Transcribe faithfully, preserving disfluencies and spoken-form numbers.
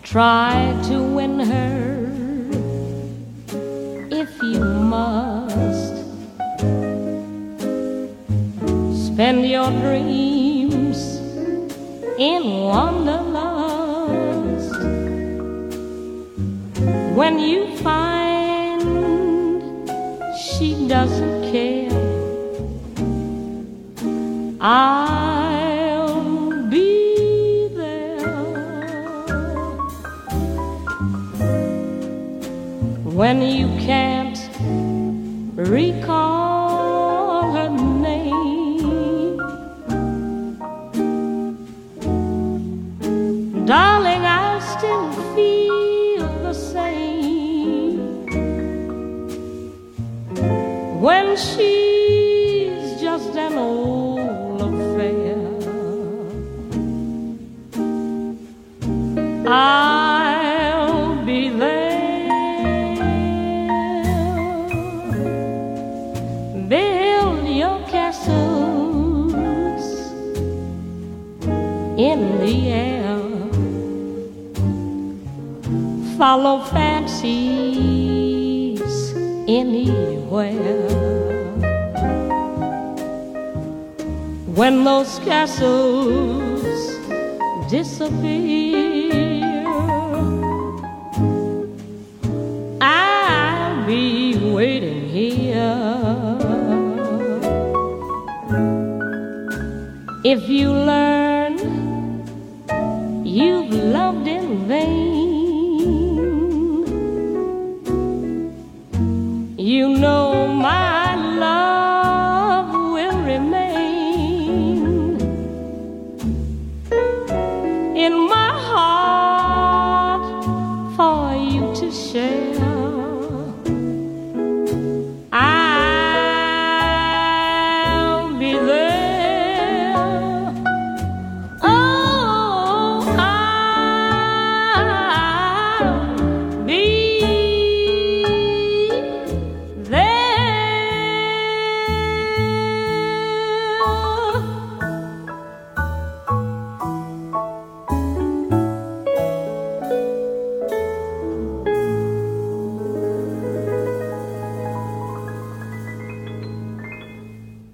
Try to win her if you must. Spend your dreams in wanderlust. When you find she doesn't care, I'll be there. When you can't recall her name, darling, I still feel the same. When she's just an old affair, I'll be there. Build your castles in the air, follow fancies anywhere. When those castles disappear, I'll be waiting here. If you learn you've loved in vain, you know my love will remain in my heart for you to share.